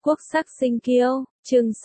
Quốc sắc sinh kiêu, chương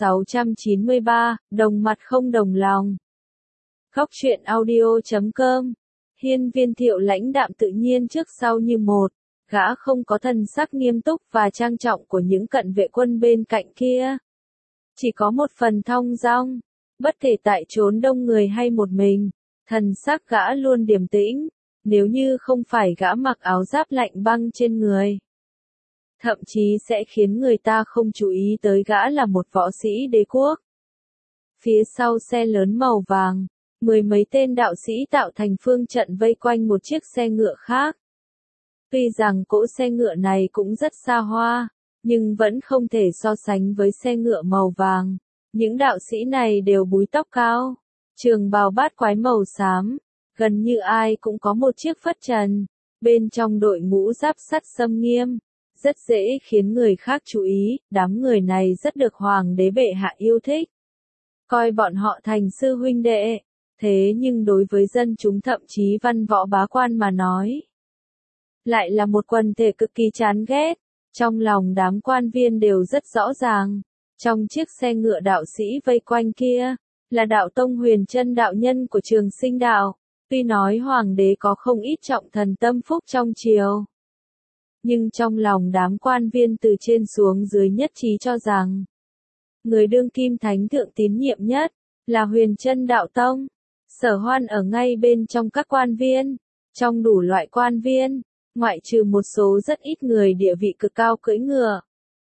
693, đồng mặt không đồng lòng. Góc truyện audio.com. Hiên Viên Thiệu lãnh đạm tự nhiên trước sau như một, gã không có thần sắc nghiêm túc và trang trọng của những cận vệ quân bên cạnh kia. Chỉ có một phần thong dong, bất kể tại chốn đông người hay một mình, thần sắc gã luôn điềm tĩnh, nếu như không phải gã mặc áo giáp lạnh băng trên người. Thậm chí sẽ khiến người ta không chú ý tới gã là một võ sĩ đế quốc. Phía sau xe lớn màu vàng, mười mấy tên đạo sĩ tạo thành phương trận vây quanh một chiếc xe ngựa khác. Tuy rằng cỗ xe ngựa này cũng rất xa hoa, nhưng vẫn không thể so sánh với xe ngựa màu vàng. Những đạo sĩ này đều búi tóc cao, trường bào bát quái màu xám, gần như ai cũng có một chiếc phất trần, bên trong đội ngũ giáp sắt xâm nghiêm. Rất dễ khiến người khác chú ý, đám người này rất được hoàng đế bệ hạ yêu thích. Coi bọn họ thành sư huynh đệ, thế nhưng đối với dân chúng thậm chí văn võ bá quan mà nói, lại là một quần thể cực kỳ chán ghét. Trong lòng đám quan viên đều rất rõ ràng, trong chiếc xe ngựa đạo sĩ vây quanh kia, là đạo tông Huyền Chân đạo nhân của Trường Sinh đạo. Tuy nói hoàng đế có không ít trọng thần tâm phúc trong triều, nhưng trong lòng đám quan viên từ trên xuống dưới nhất trí cho rằng, người đương kim thánh thượng tín nhiệm nhất, là Huyền Chân đạo tông. Sở Hoan ở ngay bên trong các quan viên, trong đủ loại quan viên, ngoại trừ một số rất ít người địa vị cực cao cưỡi ngựa.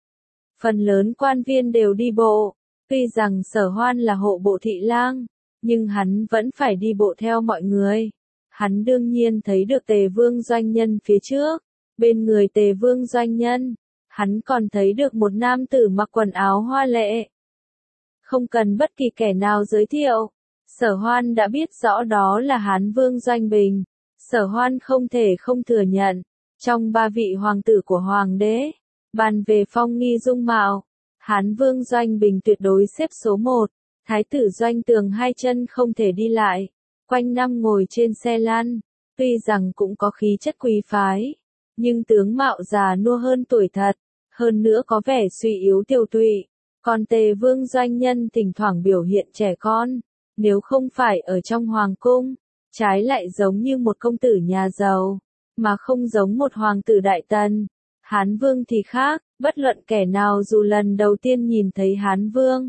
Phần lớn quan viên đều đi bộ, tuy rằng Sở Hoan là hộ bộ thị lang, nhưng hắn vẫn phải đi bộ theo mọi người. Hắn đương nhiên thấy được Tề Vương doanh nhân phía trước. Bên người Tề Vương doanh nhân, hắn còn thấy được một nam tử mặc quần áo hoa lệ. Không cần bất kỳ kẻ nào giới thiệu, Sở Hoan đã biết rõ đó là Hán Vương Doanh Bình. Sở Hoan không thể không thừa nhận, trong ba vị hoàng tử của hoàng đế, bàn về phong nghi dung mạo, Hán Vương Doanh Bình tuyệt đối xếp số 1. Thái tử Doanh Tường hai chân không thể đi lại, quanh năm ngồi trên xe lăn, tuy rằng cũng có khí chất quý phái, nhưng tướng mạo già nua hơn tuổi thật, hơn nữa có vẻ suy yếu tiều tụy. Còn Tề Vương doanh nhân thỉnh thoảng biểu hiện trẻ con, nếu không phải ở trong hoàng cung, trái lại giống như một công tử nhà giàu, mà không giống một hoàng tử đại tần. Hán Vương thì khác, bất luận kẻ nào dù lần đầu tiên nhìn thấy Hán Vương,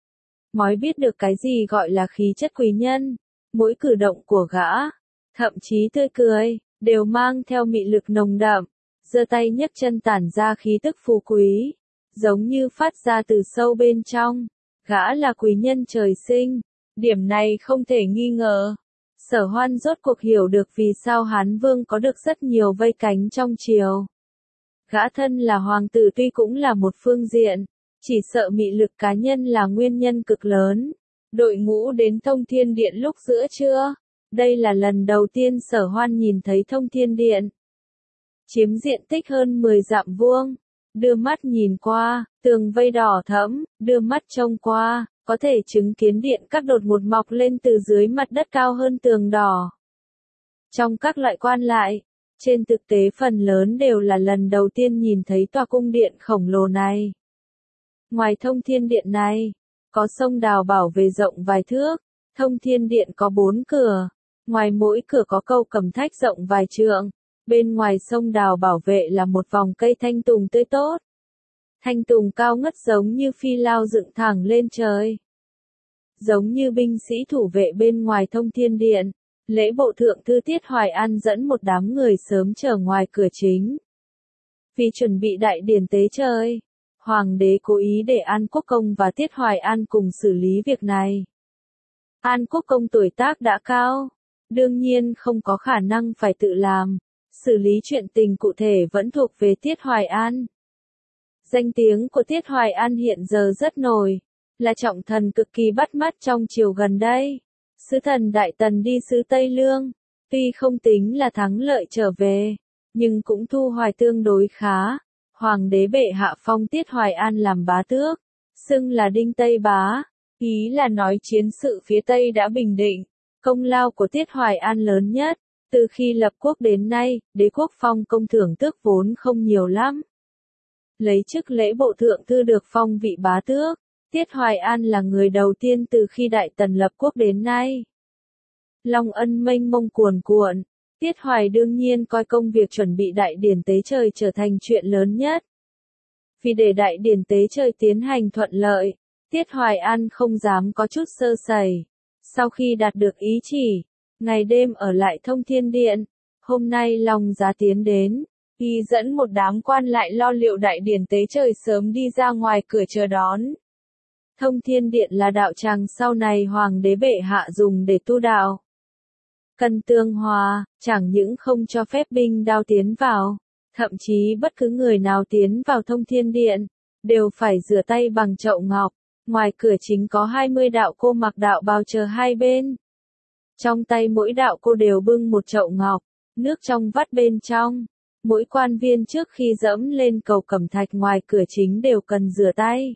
mới biết được cái gì gọi là khí chất quý nhân. Mỗi cử động của gã, thậm chí tươi cười, đều mang theo mị lực nồng đậm, giơ tay nhấc chân tản ra khí tức phú quý, giống như phát ra từ sâu bên trong. Gã là quý nhân trời sinh, điểm này không thể nghi ngờ. Sở Hoan rốt cuộc hiểu được vì sao Hán Vương có được rất nhiều vây cánh trong triều. Gã thân là hoàng tử tuy cũng là một phương diện, chỉ sợ mị lực cá nhân là nguyên nhân cực lớn. Đội ngũ đến Thông Thiên Điện lúc giữa trưa. Đây là lần đầu tiên Sở Hoan nhìn thấy Thông Thiên Điện. Chiếm diện tích hơn 10 dặm vuông. Đưa mắt nhìn qua, tường vây đỏ thẫm, đưa mắt trông qua, có thể chứng kiến điện các đột ngột mọc lên từ dưới mặt đất cao hơn tường đỏ. Trong các loại quan lại, trên thực tế phần lớn đều là lần đầu tiên nhìn thấy tòa cung điện khổng lồ này. Ngoài Thông Thiên Điện này, có sông đào bảo vệ rộng vài thước. Thông Thiên Điện có 4 cửa. Ngoài mỗi cửa có câu cầm thách rộng vài trượng, bên ngoài sông đào bảo vệ là một vòng cây thanh tùng tươi tốt. Thanh tùng cao ngất giống như phi lao dựng thẳng lên trời. Giống như binh sĩ thủ vệ bên ngoài Thông Thiên Điện, lễ bộ thượng thư Tiết Hoài An dẫn một đám người sớm chờ ngoài cửa chính. Vì chuẩn bị đại điển tế trời, hoàng đế cố ý để An Quốc Công và Tiết Hoài An cùng xử lý việc này. An Quốc Công tuổi tác đã cao, đương nhiên không có khả năng phải tự làm, xử lý chuyện tình cụ thể vẫn thuộc về Tiết Hoài An. Danh tiếng của Tiết Hoài An hiện giờ rất nổi, là trọng thần cực kỳ bắt mắt trong triều gần đây. Sứ thần Đại Tần đi xứ Tây Lương, tuy không tính là thắng lợi trở về, nhưng cũng thu hoài tương đối khá. Hoàng đế bệ hạ phong Tiết Hoài An làm bá tước, xưng là Đinh Tây Bá. Ý là nói chiến sự phía Tây đã bình định, công lao của Tiết Hoài An lớn nhất. Từ khi lập quốc đến nay, đế quốc phong công thưởng tước vốn không nhiều lắm. lấy chức lễ bộ thượng thư được phong vị bá tước. Tiết Hoài An là người đầu tiên từ khi Đại Tần lập quốc đến nay. Long ân mênh mông cuồn cuộn, Tiết Hoài đương nhiên coi công việc chuẩn bị đại điển tế trời trở thành chuyện lớn nhất. Vì để đại điển tế trời tiến hành thuận lợi, Tiết Hoài An không dám có chút sơ sẩy. Sau khi đạt được ý chỉ, ngày đêm ở lại Thông Thiên Điện, hôm nay Long Giá tiến đến, y dẫn một đám quan lại lo liệu đại điển tế trời sớm đi ra ngoài cửa chờ đón. Thông Thiên Điện là đạo tràng sau này Hoàng đế bệ hạ dùng để tu đạo. Cần tương hòa, chẳng những không cho phép binh đao tiến vào, thậm chí bất cứ người nào tiến vào Thông Thiên Điện, đều phải rửa tay bằng chậu ngọc. Ngoài cửa chính có 20 đạo cô mặc đạo bào chờ hai bên. Trong tay mỗi đạo cô đều bưng một chậu ngọc, nước trong vắt bên trong. Mỗi quan viên trước khi dẫm lên cầu cẩm thạch ngoài cửa chính đều cần rửa tay.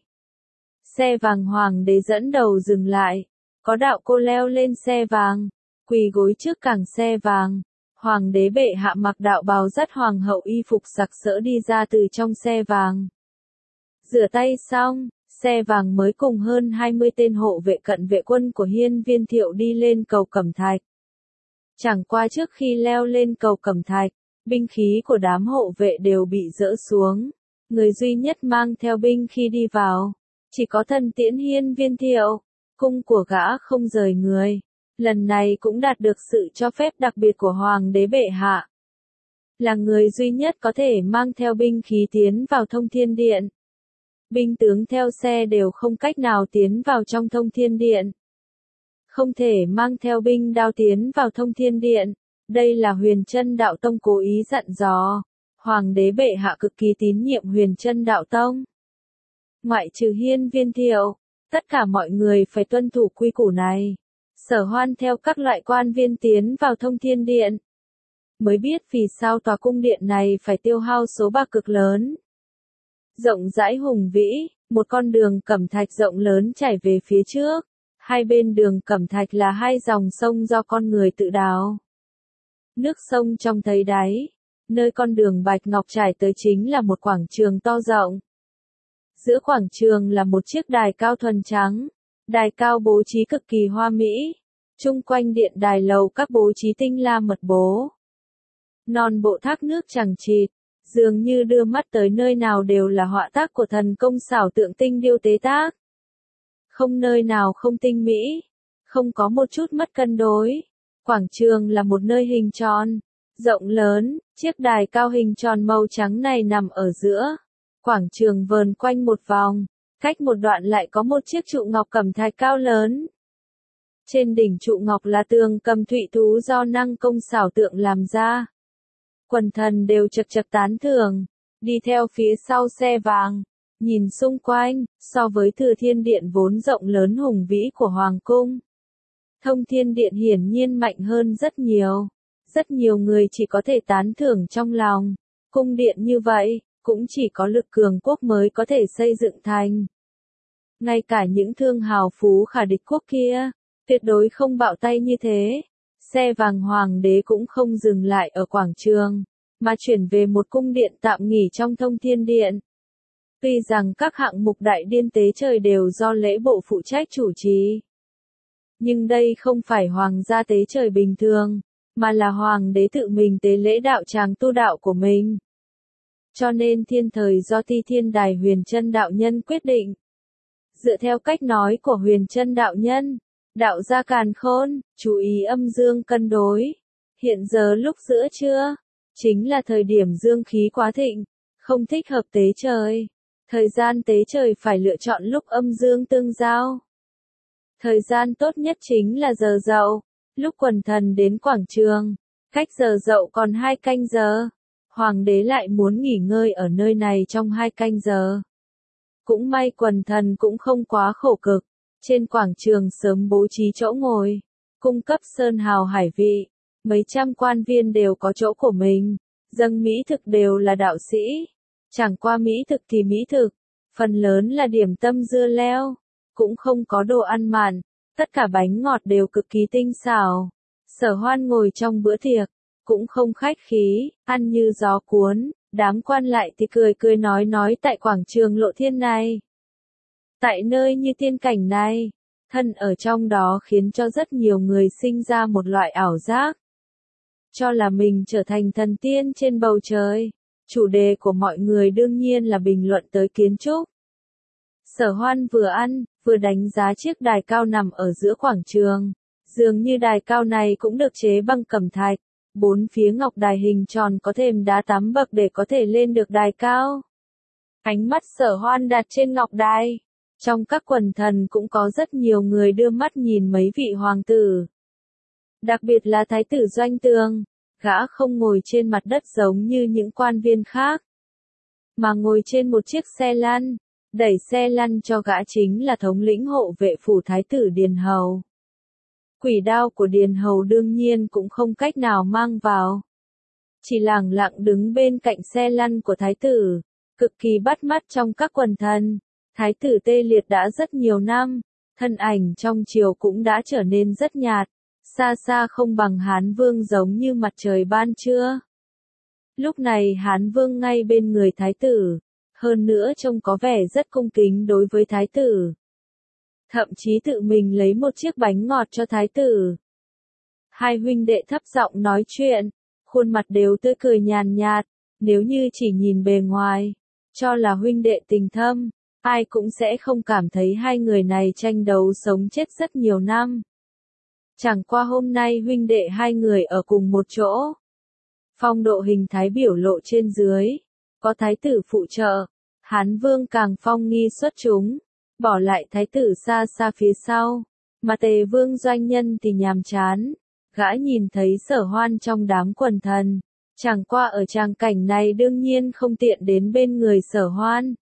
Xe vàng Hoàng đế dẫn đầu dừng lại, có đạo cô leo lên xe vàng, quỳ gối trước cẳng xe vàng. Hoàng đế bệ hạ mặc đạo bào dắt hoàng hậu y phục sặc sỡ đi ra từ trong xe vàng. Rửa tay xong, xe vàng mới cùng hơn 20 tên hộ vệ cận vệ quân của Hiên Viên Thiệu đi lên cầu cẩm thạch. Chẳng qua trước khi leo lên cầu cẩm thạch, binh khí của đám hộ vệ đều bị dỡ xuống. Người duy nhất mang theo binh khi đi vào, chỉ có thân tiễn Hiên Viên Thiệu. Cung của gã không rời người. Lần này cũng đạt được sự cho phép đặc biệt của Hoàng đế bệ hạ. Là người duy nhất có thể mang theo binh khí tiến vào Thông Thiên Điện. Binh tướng theo xe đều không cách nào tiến vào trong Thông Thiên Điện. Không thể mang theo binh đao tiến vào Thông Thiên Điện. Đây là Huyền Trân Đạo Tông cố ý dặn dò. Hoàng đế bệ hạ cực kỳ tín nhiệm Huyền Trân Đạo Tông. Ngoại trừ Hiên Viên Thiệu, tất cả mọi người phải tuân thủ quy củ này. Sở Hoan theo các loại quan viên tiến vào Thông Thiên Điện. Mới biết vì sao tòa cung điện này phải tiêu hao số bạc cực lớn. Rộng rãi hùng vĩ, một con đường cẩm thạch rộng lớn chảy về phía trước. Hai bên đường cẩm thạch là hai dòng sông do con người tự đào. Nước sông trong thấy đáy, nơi con đường bạch ngọc trải tới chính là một quảng trường to rộng. Giữa quảng trường là một chiếc đài cao thuần trắng. Đài cao bố trí cực kỳ hoa mỹ. Chung quanh điện đài lầu các bố trí tinh la mật bố. Non bộ thác nước chằng chịt, dường như đưa mắt tới nơi nào đều là họa tác của thần công xảo tượng tinh điêu tế tác. Không nơi nào không tinh mỹ, không có một chút mất cân đối. Quảng trường là một nơi hình tròn, rộng lớn, chiếc đài cao hình tròn màu trắng này nằm ở giữa. Quảng trường vờn quanh một vòng. Cách một đoạn lại có một chiếc trụ ngọc cẩm thạch cao lớn. Trên đỉnh trụ ngọc là tường cầm thụy thú do năng công xảo tượng làm ra. Quần thần đều chật chật tán thưởng, đi theo phía sau xe vàng, nhìn xung quanh, so với Thừa Thiên Điện vốn rộng lớn hùng vĩ của Hoàng cung. Thông Thiên Điện hiển nhiên mạnh hơn rất nhiều. Rất nhiều người chỉ có thể tán thưởng trong lòng. Cung điện như vậy, cũng chỉ có lực cường quốc mới có thể xây dựng thành. Ngay cả những thương hào phú khả địch quốc kia, tuyệt đối không bạo tay như thế. Xe vàng Hoàng đế cũng không dừng lại ở quảng trường, mà chuyển về một cung điện tạm nghỉ trong Thông Thiên Điện. Tuy rằng các hạng mục đại điển tế trời đều do lễ bộ phụ trách chủ trì, nhưng đây không phải hoàng gia tế trời bình thường, mà là hoàng đế tự mình tế lễ đạo tràng tu đạo của mình. Cho nên thiên thời do Ti Thiên Đài Huyền Trân đạo nhân quyết định. Dựa theo cách nói của Huyền Trân đạo nhân, đạo gia càn khôn, chú ý âm dương cân đối. Hiện giờ lúc giữa trưa, chính là thời điểm dương khí quá thịnh, không thích hợp tế trời. Thời gian tế trời phải lựa chọn lúc âm dương tương giao. Thời gian tốt nhất chính là giờ dậu, lúc quần thần đến quảng trường, cách giờ dậu còn 2 canh giờ. Hoàng đế lại muốn nghỉ ngơi ở nơi này trong 2 canh giờ. Cũng may quần thần cũng không quá khổ cực, trên quảng trường sớm bố trí chỗ ngồi, cung cấp sơn hào hải vị, mấy trăm quan viên đều có chỗ của mình, dâng mỹ thực đều là đạo sĩ. Chẳng qua mỹ thực thì mỹ thực, phần lớn là điểm tâm dưa leo, cũng không có đồ ăn mặn, tất cả bánh ngọt đều cực kỳ tinh xảo. Sở Hoan ngồi trong bữa tiệc, cũng không khách khí, ăn như gió cuốn, Đám quan lại thì cười cười nói tại quảng trường Lộ Thiên này. Tại nơi như tiên cảnh này, thân ở trong đó khiến cho rất nhiều người sinh ra một loại ảo giác. Cho là mình trở thành thần tiên trên bầu trời. Chủ đề của mọi người đương nhiên là bình luận tới kiến trúc. Sở Hoan vừa ăn, vừa đánh giá chiếc đài cao nằm ở giữa quảng trường. Dường như đài cao này cũng được chế bằng cẩm thạch. Bốn phía ngọc đài hình tròn có thêm đá 8 bậc để có thể lên được đài cao. Ánh mắt Sở Hoan đặt trên ngọc đài. Trong các quần thần cũng có rất nhiều người đưa mắt nhìn mấy vị hoàng tử. Đặc biệt là thái tử Doanh Tường. Gã không ngồi trên mặt đất giống như những quan viên khác, mà ngồi trên một chiếc xe lăn. Đẩy xe lăn cho gã chính là thống lĩnh hộ vệ phủ thái tử Điền Hầu. Quỷ đao của Điền Hầu đương nhiên cũng không cách nào mang vào. Chỉ lẳng lặng đứng bên cạnh xe lăn của thái tử, cực kỳ bắt mắt trong các quần thần. Thái tử tê liệt đã rất nhiều năm, thân ảnh trong triều cũng đã trở nên rất nhạt, xa xa không bằng Hán Vương giống như mặt trời ban trưa. Lúc này Hán Vương ngay bên người thái tử, hơn nữa trông có vẻ rất cung kính đối với thái tử. Thậm chí tự mình lấy một chiếc bánh ngọt cho thái tử. Hai huynh đệ thấp giọng nói chuyện, khuôn mặt đều tươi cười nhàn nhạt, nếu như chỉ nhìn bề ngoài, cho là huynh đệ tình thâm, ai cũng sẽ không cảm thấy hai người này tranh đấu sống chết rất nhiều năm. Chẳng qua hôm nay huynh đệ hai người ở cùng một chỗ. Phong độ hình thái biểu lộ trên dưới, có thái tử phụ trợ, Hán Vương càng phong nghi xuất chúng, bỏ lại thái tử xa xa phía sau, mà Tề Vương Doanh Nhân thì nhàm chán. Gã nhìn thấy Sở Hoan trong đám quần thần, chẳng qua ở tràng cảnh này đương nhiên không tiện đến bên người Sở Hoan.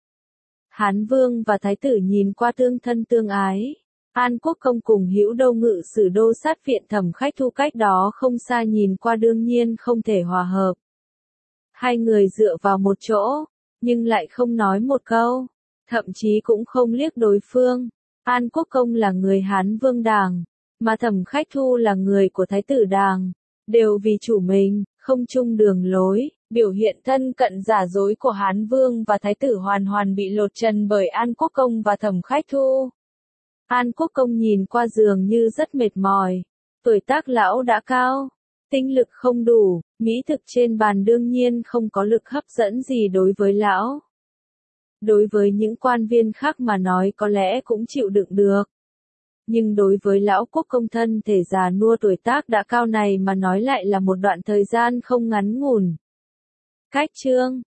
Hán Vương và thái tử nhìn qua tương thân tương ái. An Quốc Công cùng Hữu Đô Ngự Sử Đô sát viện Thẩm Khách Thu cách đó không xa nhìn qua đương nhiên không thể hòa hợp. Hai người dựa vào một chỗ, nhưng lại không nói một câu, thậm chí cũng không liếc đối phương. An Quốc Công là người Hán Vương Đảng, mà Thẩm Khách Thu là người của Thái tử Đảng, đều vì chủ mình, không chung đường lối. Biểu hiện thân cận giả dối của Hán Vương và Thái tử hoàn hoàn bị lột trần bởi An Quốc Công và Thẩm Khách Thu. An Quốc Công nhìn qua dường như rất mệt mỏi, tuổi tác lão đã cao, tinh lực không đủ, mỹ thực trên bàn đương nhiên không có lực hấp dẫn gì đối với lão. Đối với những quan viên khác mà nói có lẽ cũng chịu đựng được. Nhưng đối với lão Quốc Công thân thể già nua tuổi tác đã cao này mà nói lại là một đoạn thời gian không ngắn ngủn. Cách chương